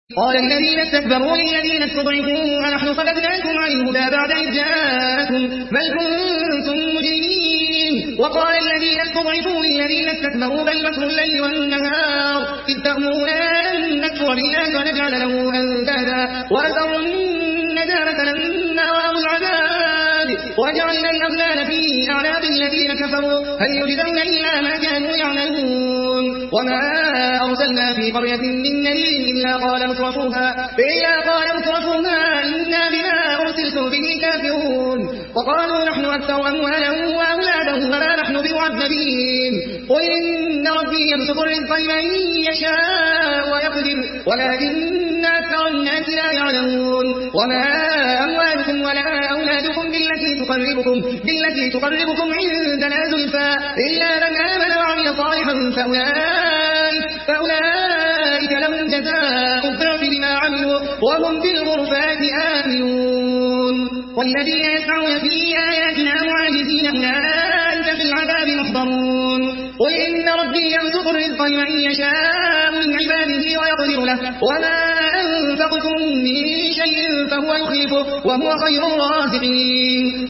قال الذين استكبروا للذين استضعفوا أنحن صددناكم عن الهدى بعد إذ جاءكم بل كنتم مجرمين. وقال الذين استضعفوا للذين استكبروا بل مكر الليل والنهار إذ تأمرنا أن نكفر بالله ونجعل له أندادا وأسروا الندامة لما رأوا العذاب وجعلنا الأغلال في أعناق الذين كفروا هل يجزون إلا ما كانوا يعملون. وما أرسلنا في قرية من نبي إلا قال مترفوها إنا بما أرسلتم به كافرون وقالوا نحن أكثر أموالا وأولادا وما نحن بمعذبين. قل إن ربي يبسط الرزق لمن يشاء ويقدر ولكن أكثر الناس لا يعلمون. وما أموالكم ولا أولادكم بالتي تقربكم عندنا زلفى إلا من آمن وعمل صالحا فأولئك لهم جزاء الضعف بما عملوا وهم بالغرفات آمنون. والذين يسعون في آياتنا معاجزين أولئك في العذاب محضرون. قل إن ربي يبسط الرزق لمن يشاء من عباده ويقدر له وما أنفقتم من شيء فهو يخلفه وهو خير الرازقين.